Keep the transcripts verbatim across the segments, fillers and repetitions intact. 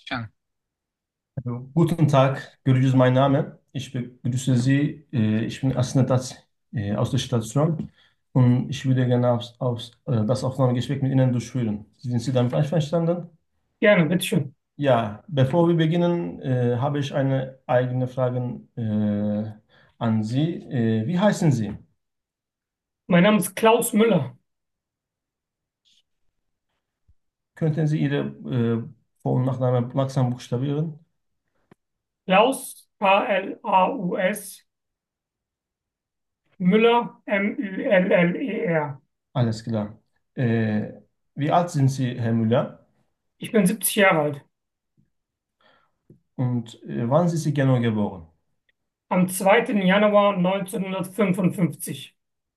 Can. Also, guten Tag, Görücüz mein Name. Ich begrüße Sie. Äh, Ich bin Assistentat äh, aus der Station und ich würde gerne aufs, aufs, äh, das Aufnahmegespräch mit Ihnen durchführen. Sind Sie damit einverstanden? Gerne, bitteschön. Ja, bevor wir beginnen, äh, habe ich eine eigene Frage äh, an Sie. Äh, wie heißen Sie? Mein Name ist Klaus Müller. Könnten Sie Ihre äh, Vor- und Nachname langsam buchstabieren? Klaus, K L A U S, Müller, M Ü L L E R. Alles klar. Äh, wie alt sind Sie, Herr Müller? Ich bin siebzig Jahre alt. Und äh, wann sind Sie genau geboren? Am zweiten Januar neunzehnhundertfünfundfünfzig.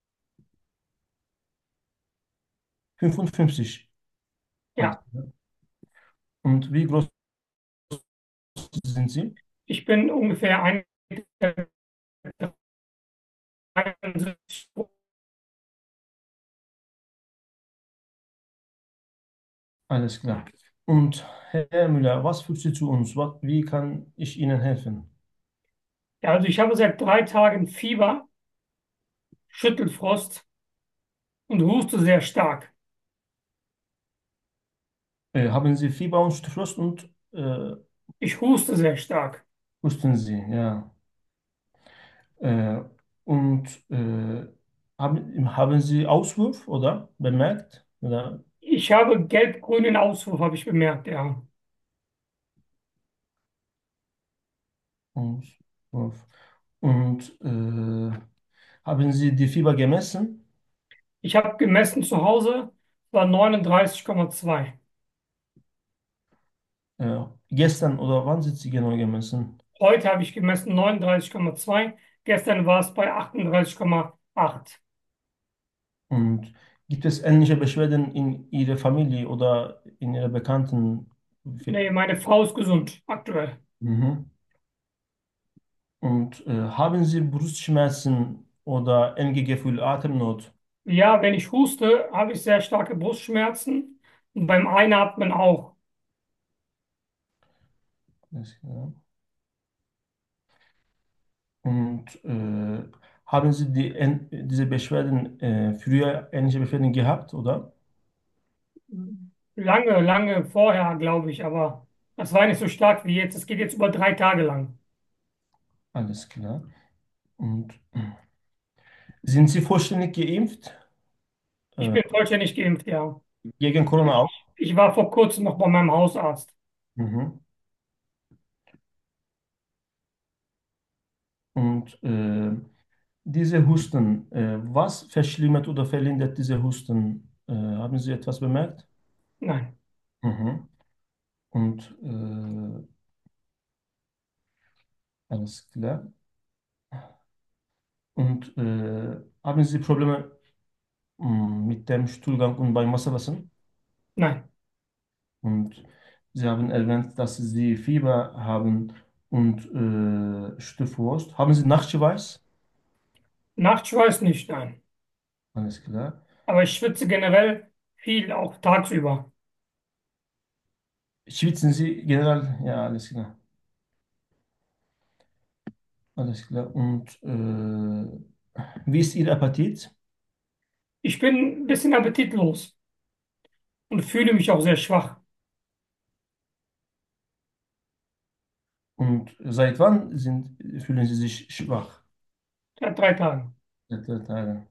fünfundfünfzig. Alles Ja, klar. Und wie groß sind Sie? ich bin ungefähr ein Meter dreiundsiebzig. Alles klar. Und Herr Müller, was fügt Sie zu uns? Was, wie kann ich Ihnen helfen? Ja, also ich habe seit drei Tagen Fieber, Schüttelfrost und huste sehr stark. Äh, haben Sie Fieber und Frost und äh, Ich huste sehr stark. husten Sie? Ja. Äh, und äh, haben, haben Sie Auswurf oder bemerkt? Oder Ich habe gelb-grünen Auswurf, habe ich bemerkt, ja. Auswurf. Und äh, haben Sie die Fieber gemessen? Ich habe gemessen zu Hause, war neununddreißig Komma zwei. Äh, gestern oder wann sind Sie genau gemessen? Heute habe ich gemessen neununddreißig Komma zwei. Gestern war es bei achtunddreißig Komma acht. Und gibt es ähnliche Beschwerden in Ihrer Familie oder in Ihrer Bekannten? Nee, meine Frau ist gesund aktuell. Mhm. Und äh, haben Sie Brustschmerzen oder enge Gefühl, Atemnot? Ja, wenn ich huste, habe ich sehr starke Brustschmerzen und beim Einatmen auch. Alles klar. Und äh, haben Sie die, ähn- diese Beschwerden äh, früher ähnliche Beschwerden gehabt, oder? Lange, lange vorher, glaube ich, aber das war nicht so stark wie jetzt. Es geht jetzt über drei Tage lang. Alles klar. Und äh, sind Sie vollständig geimpft? Ich Äh, bin vollständig geimpft, ja. gegen Corona auch? Ich war vor kurzem noch bei meinem Hausarzt. Mhm. Und äh, diese Husten, äh, was verschlimmert oder verlindert diese Husten? Äh, haben Sie etwas bemerkt? Nein. Mhm. Und äh, alles klar. Und äh, haben Sie Probleme mh, mit dem Stuhlgang und beim Wasserlassen? Nein. Und Sie haben erwähnt, dass Sie Fieber haben und äh, Stöfwurst. Haben Sie Nachtschweiß? Nachtschweiß nicht, nein. Alles klar. Aber ich schwitze generell viel, auch tagsüber. Schwitzen Sie generell? Ja, alles klar. Alles klar. Und äh, wie ist Ihr Appetit? Ich bin ein bisschen appetitlos und fühle mich auch sehr schwach. Und seit wann sind, fühlen Sie sich schwach? Seit drei Tagen. Seit drei Tagen.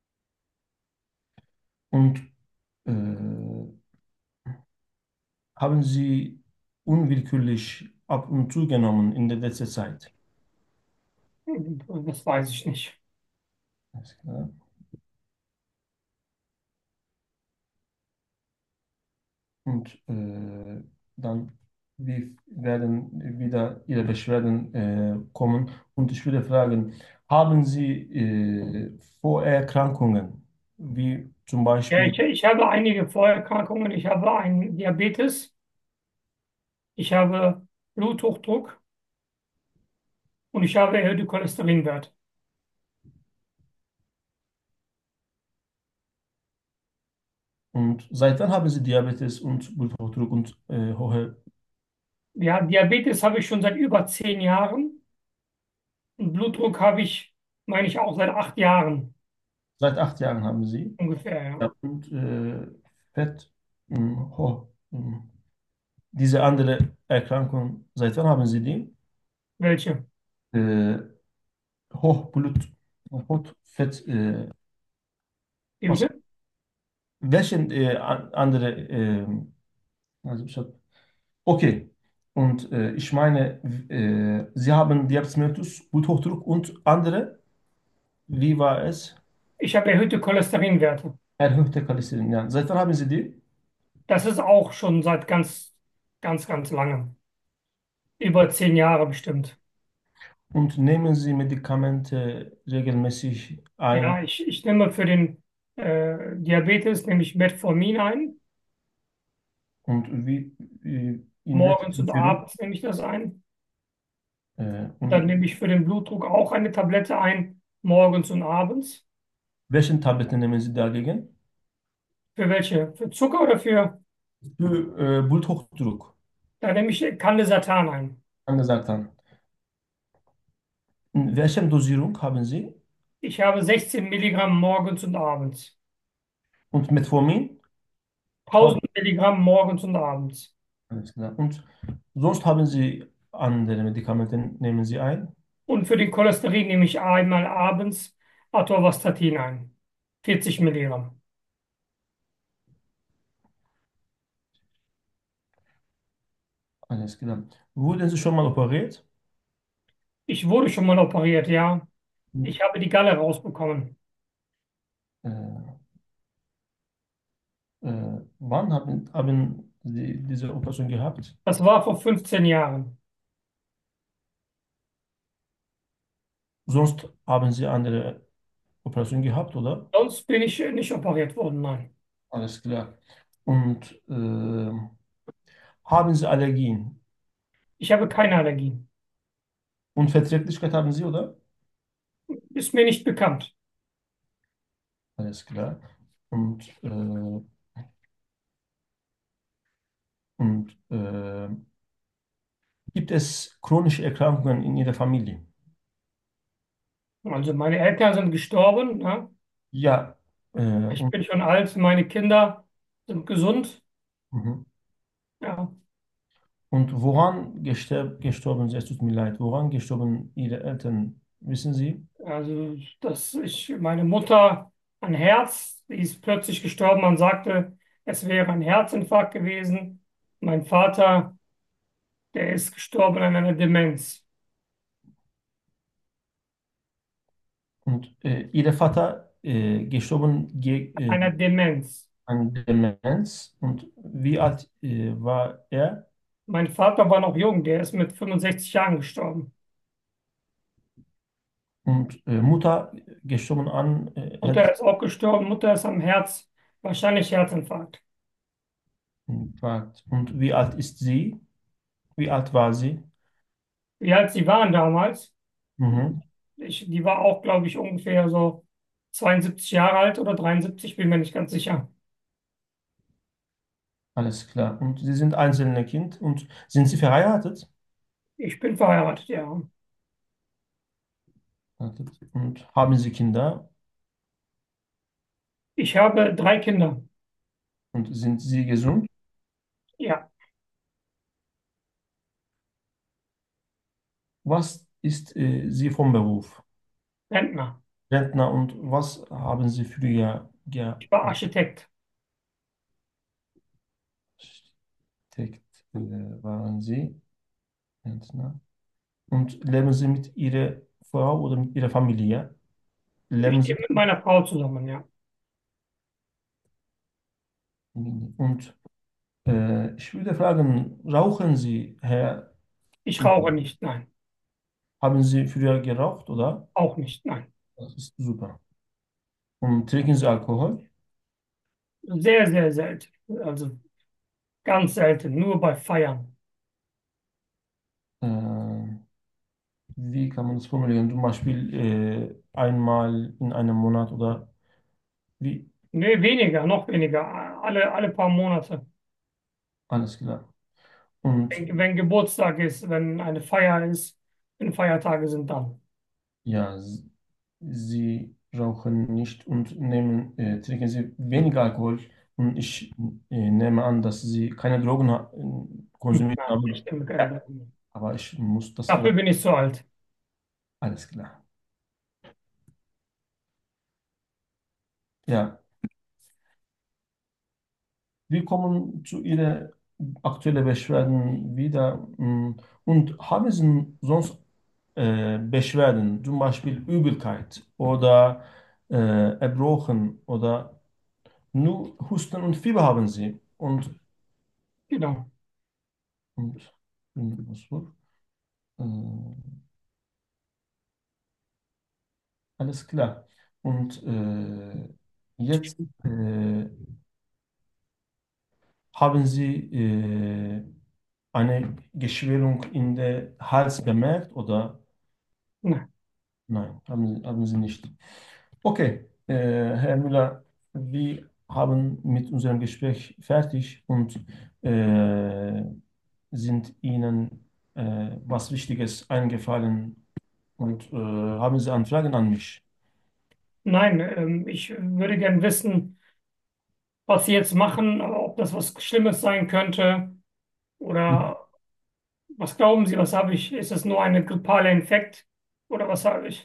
Und äh, haben Sie unwillkürlich ab und zu genommen in der letzten Zeit? Das weiß ich nicht. Alles klar. Und äh, dann wir werden wieder Ihre Beschwerden äh, kommen. Und ich würde fragen, haben Sie äh, Vorerkrankungen, wie zum Ja, Beispiel ich, ich habe einige Vorerkrankungen. Ich habe einen Diabetes, ich habe Bluthochdruck und ich habe erhöhte Cholesterinwert. und seit wann haben Sie Diabetes und Bluthochdruck und äh, hohe? Ja, Diabetes habe ich schon seit über zehn Jahren. Und Blutdruck habe ich, meine ich, auch seit acht Jahren Seit acht Jahren haben Sie. ungefähr. Ja. Ja, und äh, Fett, mh, ho, mh. Diese andere Erkrankung, seit wann haben Sie die? Welche? Äh, Hochblut, Hochfett, äh, Wie was? bitte? Welche äh, an- andere, äh, also ich hab, okay. Und äh, ich meine, äh, Sie haben Diabetes mellitus, Bluthochdruck und andere, wie war es? Ich habe erhöhte Cholesterinwerte. Erhöhte Cholesterin. Ja. Seit wann haben Sie die? Das ist auch schon seit ganz, ganz, ganz langem. Über zehn Jahre bestimmt. Und nehmen Sie Medikamente regelmäßig ein? Ja, ich, ich nehme für den äh, Diabetes nehme ich Metformin ein. Und wie, wie in welcher Morgens und Empfehlung? abends nehme ich das ein. Äh, Dann und nehme ich für den Blutdruck auch eine Tablette ein, morgens und abends. welchen Tabletten nehmen Sie dagegen? Für welche? Für Zucker oder für? Für äh, Bluthochdruck, Da nehme ich Candesartan ein. angesagt haben. In welcher Dosierung haben Sie? Ich habe sechzehn Milligramm morgens und abends. Und Metformin? Auch. tausend Milligramm morgens und abends. Alles klar. Und sonst haben Sie andere Medikamente, nehmen Sie ein? Und für den Cholesterin nehme ich einmal abends Atorvastatin ein. vierzig Milligramm. Alles klar. Wurden Sie schon mal operiert? Ich wurde schon mal operiert, ja. Ich habe die Galle rausbekommen. Äh, äh, wann haben, haben Sie diese Operation gehabt? Das war vor fünfzehn Jahren. Sonst haben Sie andere Operationen gehabt, oder? Sonst bin ich nicht operiert worden, nein. Alles klar. Und äh, haben Sie Allergien? Ich habe keine Allergien. Unverträglichkeit haben Sie, oder? Ist mir nicht bekannt. Alles klar. Und, äh, und äh, gibt es chronische Erkrankungen in Ihrer Familie? Also meine Eltern sind gestorben, ne? Ja. Äh, Ich und, bin schon alt, meine Kinder sind gesund. mhm. Ja, Und woran gestorben, gestorben sind? Es tut mir leid. Woran gestorben Ihre Eltern? Wissen Sie? also dass ich meine Mutter ein Herz, die ist plötzlich gestorben. Man sagte, es wäre ein Herzinfarkt gewesen. Mein Vater, der ist gestorben an einer Demenz. Und äh, Ihr Vater äh, gestorben ge äh, Einer Demenz. an Demenz. Und wie alt äh, war er? Mein Vater war noch jung, der ist mit fünfundsechzig Jahren gestorben. Und äh, Mutter gestorben an äh, Mutter ist auch gestorben. Mutter ist am Herz, wahrscheinlich Herzinfarkt. Herzinfarkt. Und wie alt ist sie? Wie alt war sie? Wie alt sie waren damals? Mhm. Ich, die war auch, glaube ich, ungefähr so zweiundsiebzig Jahre alt oder dreiundsiebzig, bin mir nicht ganz sicher. Alles klar. Und Sie sind einzelne Kind und sind Sie verheiratet? Ich bin verheiratet, ja. Und haben Sie Kinder? Ich habe drei Kinder. Und sind Sie gesund? Ja, Was ist äh, Sie vom Beruf? Rentner. Rentner, und was haben Sie früher gearbeitet? Ich war Architekt. Äh, waren Sie Rentner? Und leben Sie mit Ihrer Frau oder mit Ihrer Familie? Ich Leben Sie lebe mit meiner Frau zusammen, ja. und äh, ich würde fragen, rauchen Sie, Herr? Ich rauche nicht, nein. Haben Sie früher geraucht, oder? Auch nicht, nein. Das ist super. Und trinken Sie Alkohol? Sehr, sehr selten. Also ganz selten, nur bei Feiern. Äh, wie kann man das formulieren? Zum Beispiel äh, einmal in einem Monat oder wie? Nee, weniger, noch weniger. Alle, alle paar Monate. Alles klar. Und Wenn, wenn Geburtstag ist, wenn eine Feier ist, wenn Feiertage sind, dann. ja, s- Sie rauchen nicht und nehmen, äh, trinken Sie weniger Alkohol. Und ich äh, nehme an, dass Sie keine Drogen ha- äh, konsumiert Nein, ich haben. nehme keine Ja. Drogen. Aber ich muss das Dafür auch. bin ich zu alt. Alles klar. Ja, wir kommen zu Ihren aktuellen Beschwerden wieder. mm, Und haben Sie sonst äh, Beschwerden, zum Beispiel Übelkeit oder äh, Erbrochen oder nur Husten und Fieber haben Sie? Und, Genau. und hm, was war? Äh, alles klar. Und äh, jetzt äh, haben Sie äh, eine Geschwellung in der Hals bemerkt oder Nein. nein, haben Sie, haben Sie nicht. Okay, äh, Herr Müller, wir haben mit unserem Gespräch fertig und äh, sind Ihnen äh, was Wichtiges eingefallen und äh, haben Sie Anfragen an mich? Nein, ähm, ich würde gern wissen, was Sie jetzt machen, ob das was Schlimmes sein könnte oder was glauben Sie, was habe ich? Ist es nur ein grippaler Infekt oder was habe ich?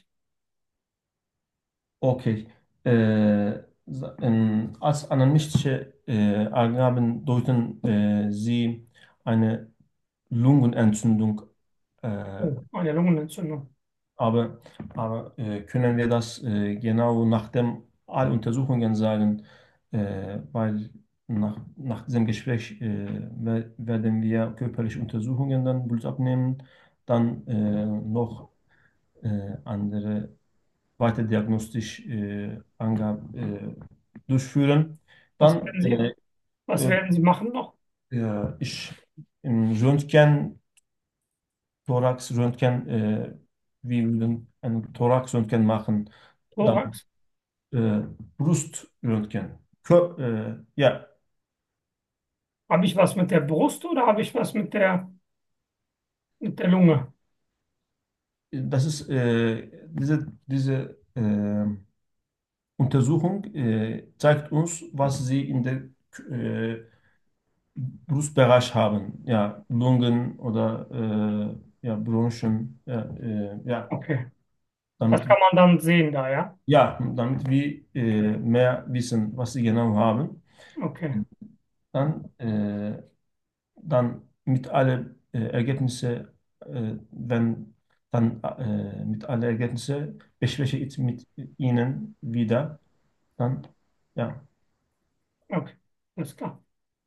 Okay. Äh, sa- ähm, als anamnestische äh, Angaben deuten äh, Sie eine Lungenentzündung, äh, Oh, eine Lungenentzündung. aber, aber äh, können wir das äh, genau nach dem all Untersuchungen sagen, äh, weil nach, nach diesem Gespräch äh, wer- werden wir körperliche Untersuchungen dann Blut abnehmen, dann äh, noch äh, andere weiter diagnostisch äh, Angaben äh, durchführen. Was Dann werden Sie, äh, was äh, werden Sie machen noch? äh, ich im Röntgen, Thorax-Röntgen, äh, wir würden ein Thorax-Röntgen machen, dann Thorax? äh, Bruströntgen. Kö äh, ja, Habe ich was mit der Brust oder habe ich was mit der, mit der Lunge? das ist äh, diese, diese äh, Untersuchung äh, zeigt uns, was Sie in der äh, Brustbereich haben, ja, Lungen oder äh, ja, Bronchien, ja, äh, ja, Okay. Das damit, kann man dann sehen da, ja? ja, damit wir äh, mehr wissen, was sie genau haben, Okay. dann, äh, dann mit alle äh, Ergebnisse, äh, wenn dann äh, mit alle Ergebnisse bespreche ich mit Ihnen wieder, dann, ja, Okay. Alles klar.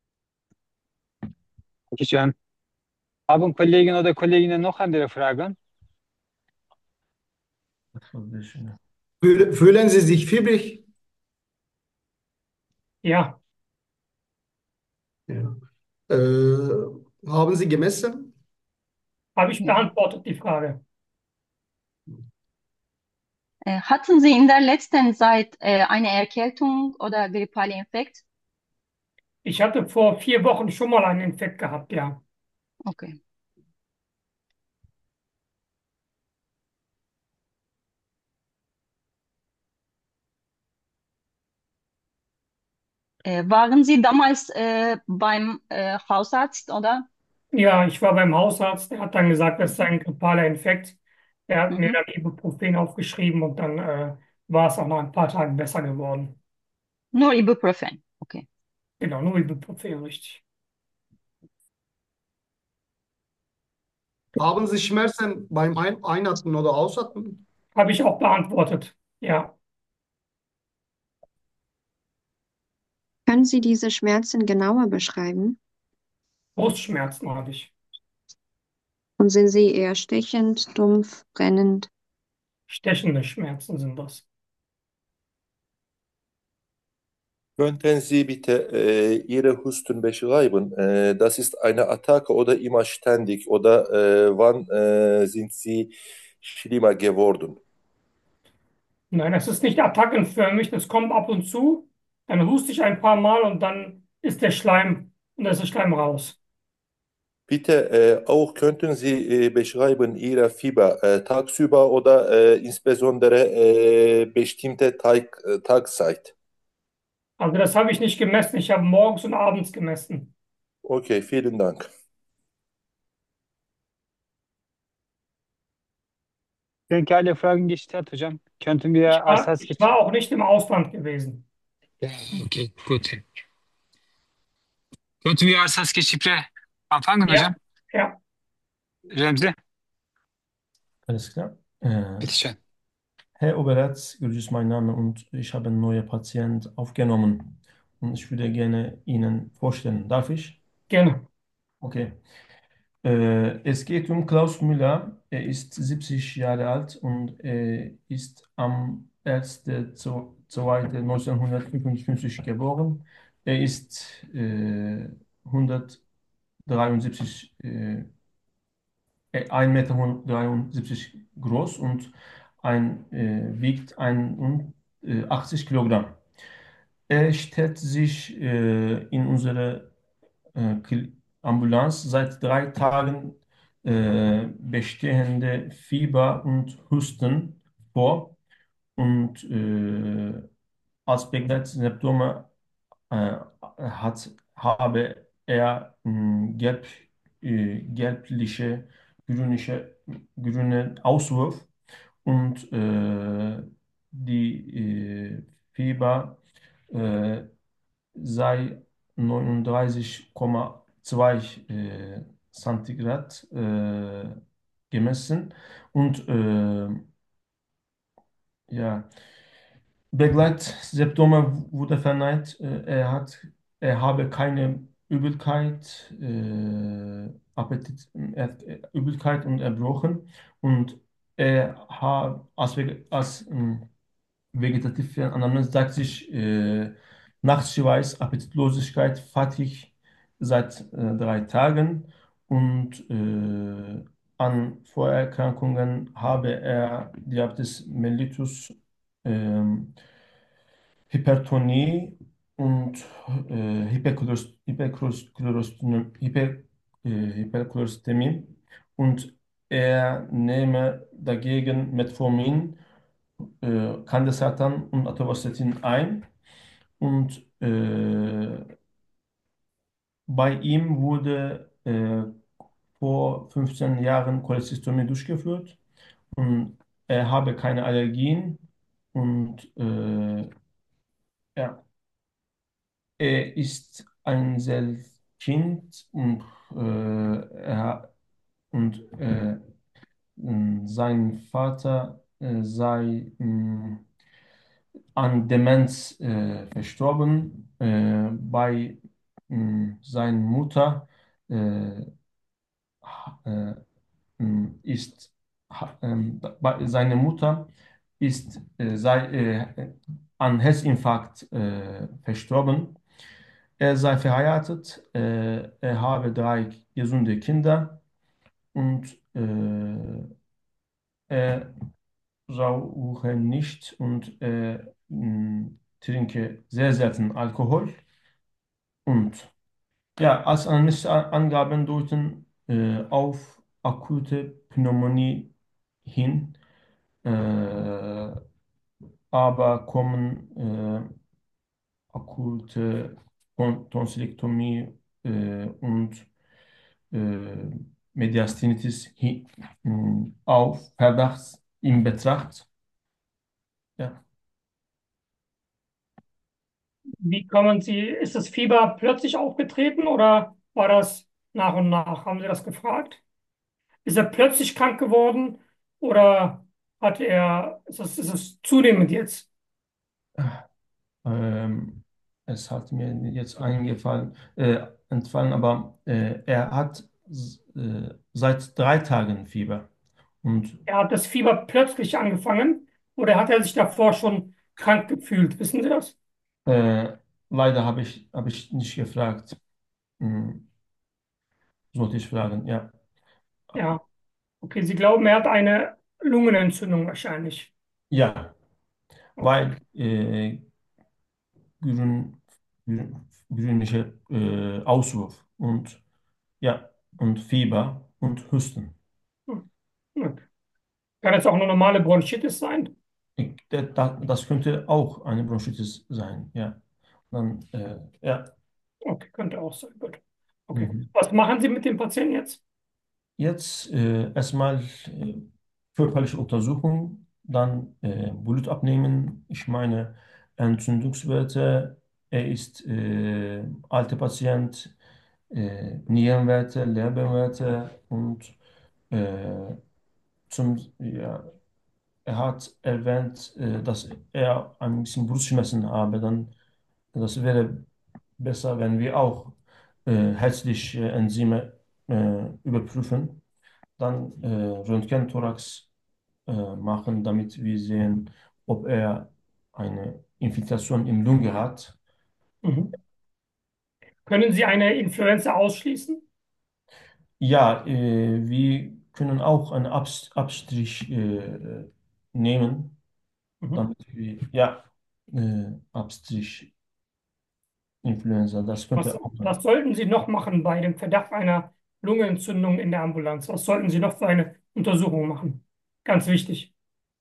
Dankeschön. Haben Kollegen oder Kolleginnen noch andere Fragen? das war sehr schön. Fühl- Fühlen Sie sich fiebrig? Ja, Ja. Äh, haben Sie gemessen? habe ich beantwortet die Frage. Äh, Hatten Sie in der letzten Zeit äh, eine Erkältung oder grippale Infekt? Ich hatte vor vier Wochen schon mal einen Infekt gehabt, ja. Okay. Äh, waren Sie damals äh, beim äh, Hausarzt, oder? Ja, ich war beim Hausarzt, der hat dann gesagt, das sei ein grippaler Infekt. Der hat mir Mhm. dann Ibuprofen aufgeschrieben und dann äh, war es auch nach ein paar Tagen besser geworden. Nur Ibuprofen. Okay. Genau, nur Ibuprofen, richtig. Haben Sie Schmerzen beim Ein Einatmen oder Ausatmen? Habe ich auch beantwortet. Ja, Können Sie diese Schmerzen genauer beschreiben? Brustschmerzen habe ich. Und sind sie eher stechend, dumpf, brennend? Stechende Schmerzen sind das. Könnten Sie bitte äh, Ihre Husten beschreiben? Äh, das ist eine Attacke oder immer ständig oder äh, wann äh, sind Sie schlimmer geworden? Nein, es ist nicht attackenförmig, das kommt ab und zu. Dann huste ich ein paar Mal und dann ist der Schleim und dann ist der Schleim raus. Bitte äh, auch könnten Sie äh, beschreiben Ihre Fieber äh, tagsüber oder äh, insbesondere äh, bestimmte Tag, äh, Tageszeit? Also das habe ich nicht gemessen. Ich habe morgens und abends gemessen. Okay, vielen Dank. Ich denke, alle Fragen gestellt, hocam. Könnten Ich wir als war, erstes ich geç- war auch nicht im Ausland gewesen. Ja, okay, gut. Könnten wir als erstes Şifre anfangen, Ja, hocam? ja, Remzi, Alles klar. Äh, bitteschön. Herr Oberarzt, Gürcü ist mein Name und ich habe einen neuen Patient aufgenommen und ich würde gerne Ihnen vorstellen. Darf ich? gerne. Okay. Äh, es geht um Klaus Müller. Er ist siebzig Jahre alt und er ist am ersten zweiten neunzehnhundertfünfundfünfzig geboren. Er ist äh, hundertdreiundsiebzig, äh, ein Meter dreiundsiebzig groß und ein, äh, wiegt einundachtzig Kilogramm. Er stellt sich äh, in unserer äh, Kl- Ambulanz seit drei Tagen äh, bestehende Fieber und Husten vor und äh, als Begleitsymptome äh, hat, habe er mh, gelb, äh, gelbliche, grünische, grüne Auswurf und äh, die äh, Fieber äh, sei neununddreißig Komma zwei äh, Zentigrad äh, gemessen und äh, ja, Begleitsymptome wurde verneint. Äh, er hat, er habe keine Übelkeit, äh, Appetit, er hat äh, Übelkeit und Erbrochen und er hat als, Vege- als ähm, vegetative Anamnese sagt sich äh, Nachtschweiß, Appetitlosigkeit, Fatigue seit äh, drei Tagen und äh, an Vorerkrankungen habe er Diabetes mellitus, ähm, Hypertonie und äh, Hypercholest- Hypercholesterin- Hyper, äh, Hypercholestemie und er nehme dagegen Metformin, äh, Candesartan und Atorvastatin ein und äh, bei ihm wurde äh, vor fünfzehn Jahren Cholestistomie durchgeführt und er habe keine Allergien und äh, ja, er ist ein Kind und, äh, er, und äh, mh, sein Vater äh, sei mh, an Demenz äh, verstorben. Äh, bei mh, seiner Mutter äh, äh, mh, ist ha- ähm, bei, seine Mutter ist äh, sei, äh, an Herzinfarkt äh, verstorben. Er sei verheiratet, äh, er habe drei gesunde Kinder und äh, er rauche nicht und äh, mh, trinke sehr selten Alkohol. Und ja, als Angaben deuten äh, auf akute Pneumonie hin, äh, aber kommen äh, akute Ton- Tonsillektomie äh, und äh, Mediastinitis hi- mh, auf Verdacht in Betracht. Ja. Wie kommen Sie, ist das Fieber plötzlich aufgetreten oder war das nach und nach? Haben Sie das gefragt? Ist er plötzlich krank geworden oder hat er, ist es, ist es zunehmend jetzt? Ähm, es hat mir jetzt eingefallen, äh, entfallen, aber äh, er hat s- äh, seit drei Tagen Fieber. Und Er hat das Fieber plötzlich angefangen oder hat er sich davor schon krank gefühlt? Wissen Sie das? äh, leider habe ich, habe ich nicht gefragt. Hm, sollte ich fragen, ja. Ja. Okay, Sie glauben, er hat eine Lungenentzündung wahrscheinlich. Ja, Okay. weil äh, grün, grün, grünliche äh, Auswurf. Und ja, und Fieber und Husten. Hm. Gut. Kann jetzt auch eine normale Bronchitis sein? Ich, der- da- das könnte auch eine Bronchitis sein, ja. Dann, äh, ja. Okay, könnte auch sein. Gut. Okay. Mhm. Was machen Sie mit dem Patienten jetzt? Jetzt äh, erstmal äh, körperliche Untersuchung, dann äh, Blut abnehmen. Ich meine Entzündungswerte. Er ist äh, alter Patient, äh, Nierenwerte, Leberwerte und äh, zum, ja, er hat erwähnt, äh, dass er ein bisschen Brustschmerzen habe. Dann, das wäre besser, wenn wir auch äh, herzliche Enzyme äh, überprüfen. Dann äh, Röntgenthorax äh, machen, damit wir sehen, ob er eine Infiltration im Lunge hat. Mhm. Können Sie eine Influenza ausschließen? Ja, äh, wir können auch einen Abs Abstrich äh, nehmen, Mhm. damit wir, ja, äh, Abstrich Influenza, das Was, könnte auch was sein. sollten Sie noch machen bei dem Verdacht einer Lungenentzündung in der Ambulanz? Was sollten Sie noch für eine Untersuchung machen? Ganz wichtig.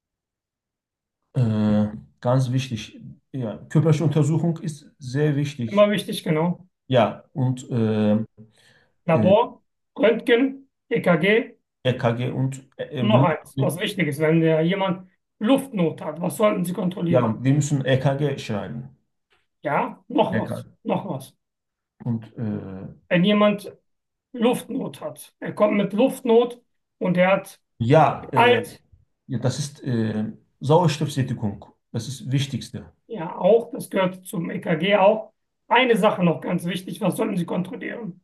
Äh, ganz wichtig, ja, körperliche Untersuchung ist sehr Immer wichtig. wichtig, genau. Ja, und äh, äh, Labor, Röntgen, E K G. E K G und äh, Und noch Blut. eins, was wichtig ist, wenn der jemand Luftnot hat, was sollten Sie kontrollieren? Ja, wir müssen E K G schreiben. Ja, noch was, E K G. noch was. Und äh, Wenn jemand Luftnot hat, er kommt mit Luftnot und er hat ja, äh, alt, ja, das ist äh, Sauerstoffsättigung. Das ist das Wichtigste. ja auch, das gehört zum E K G auch. Eine Sache noch ganz wichtig, was sollten Sie kontrollieren?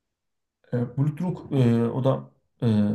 Äh, Blutdruck äh, oder äh,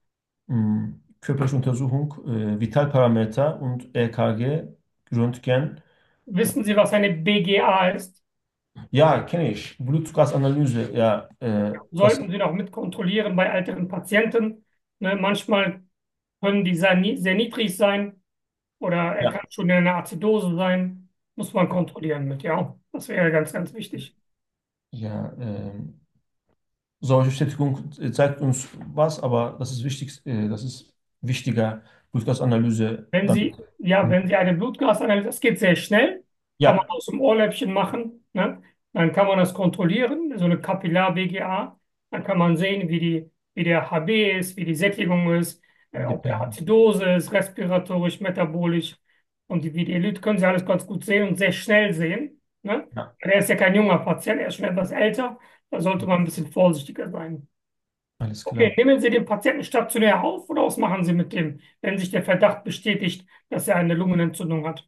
mh, körperliche Untersuchung, äh, Vitalparameter und E K G, Röntgen. Wissen Sie, was eine B G A ist? Ja, kenne ich. Blutgasanalyse, ja, äh, das, Sollten Sie noch mit kontrollieren bei älteren Patienten. Ne, manchmal können die sehr, nie- sehr niedrig sein oder er ja, kann schon in einer Azidose sein. Muss man kontrollieren mit, ja. Das wäre ganz, ganz wichtig. ja, ähm, Sauerstoffsättigung zeigt uns was, aber das ist wichtig, äh, das ist wichtiger, Blutgasanalyse. Wenn Dann, Sie, ja, wenn Sie eine Blutgasanalyse, das geht sehr schnell, kann man ja, aus dem Ohrläppchen machen, ne? Dann kann man das kontrollieren, so eine Kapillar-B G A. Dann kann man sehen, wie die, wie der H B ist, wie die Sättigung ist, äh, der ob der pH. Azidose ist, respiratorisch, metabolisch. Und die, wie die Elite können Sie alles ganz gut sehen und sehr schnell sehen. Ne? Ja, Er ist ja kein junger Patient, er ist schon etwas älter. Da sollte man ein bisschen vorsichtiger sein. alles Okay, klar. nehmen Sie den Patienten stationär auf oder was machen Sie mit dem, wenn sich der Verdacht bestätigt, dass er eine Lungenentzündung hat?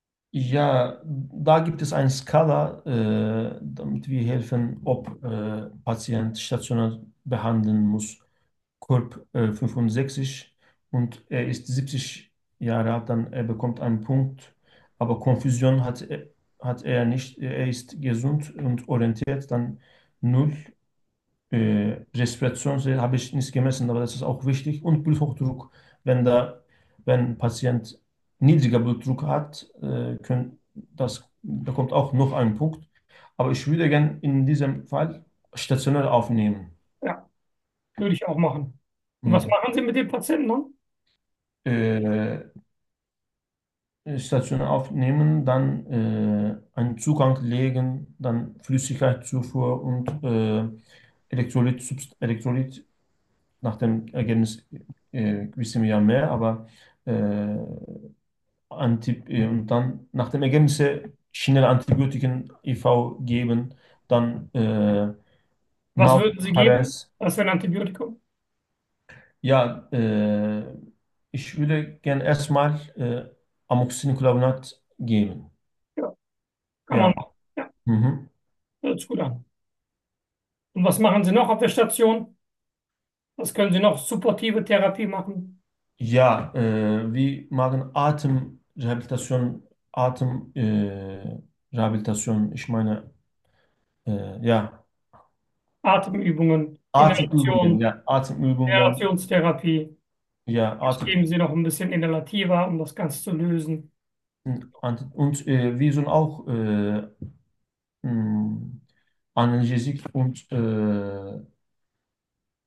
Ja, da gibt es eine Skala, äh, damit wir helfen, ob äh, Patient stationär behandeln muss. Korb äh, fünfundsechzig und er ist siebzig Jahre alt, dann er bekommt einen Punkt, aber Konfusion hat, er- hat er nicht. Er ist gesund und orientiert, dann null. Äh, Respiration habe ich nicht gemessen, aber das ist auch wichtig. Und Bluthochdruck, wenn da, wenn ein Patient niedriger Blutdruck hat, äh, können, das bekommt auch noch einen Punkt. Aber ich würde gern in diesem Fall stationär aufnehmen. Ja, würde ich auch machen. Und was Mhm. machen Sie mit dem Patienten dann? Äh, Stationär aufnehmen, dann äh, einen Zugang legen, dann Flüssigkeitszufuhr und äh, Elektrolyt, Subst- Elektrolyt nach dem Ergebnis äh, wissen wir ja mehr, aber äh, Anti äh, und dann nach dem Ergebnis schnell Antibiotiken I V geben, dann äh, Was würden Sie geben? Navpares. Was für ein Antibiotikum? Ja, äh, ich würde gern erstmal äh, Amoxicillin-Clavulat geben. Ja, kann man Ja. machen. Ja, Mhm. hört sich gut an. Und was machen Sie noch auf der Station? Was können Sie noch? Supportive Therapie machen? Ja, äh, wir machen Atemrehabilitation, Atemrehabilitation, äh, Rehabilitation. Ich meine, äh, ja, Atemübungen, Atemübungen, Inhalation, ja, Atemübungen, Inhalationstherapie. ja, Jetzt Atem geben Sie noch ein bisschen Inhalativer, um das Ganze zu lösen. und, und äh, wir sollen auch äh, mh, Analgesik und äh,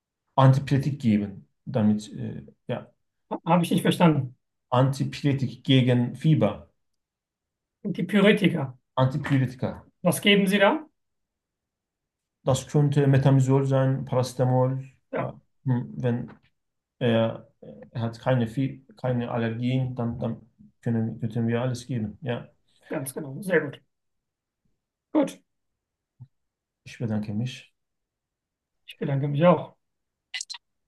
Antipyretik geben, damit, äh, ja, Habe ich nicht verstanden. Antipyretik gegen Fieber, Die Pyretika. Antipyretika. Was geben Sie da? Das könnte Methimazol sein, Paracetamol, Ja, ja. Hm, wenn er, er hat keine, Fie- keine Allergien, dann, dann können, könnten wir alles geben. Ja, ganz genau. Sehr gut. Gut. ich bedanke mich. Ich bedanke mich auch.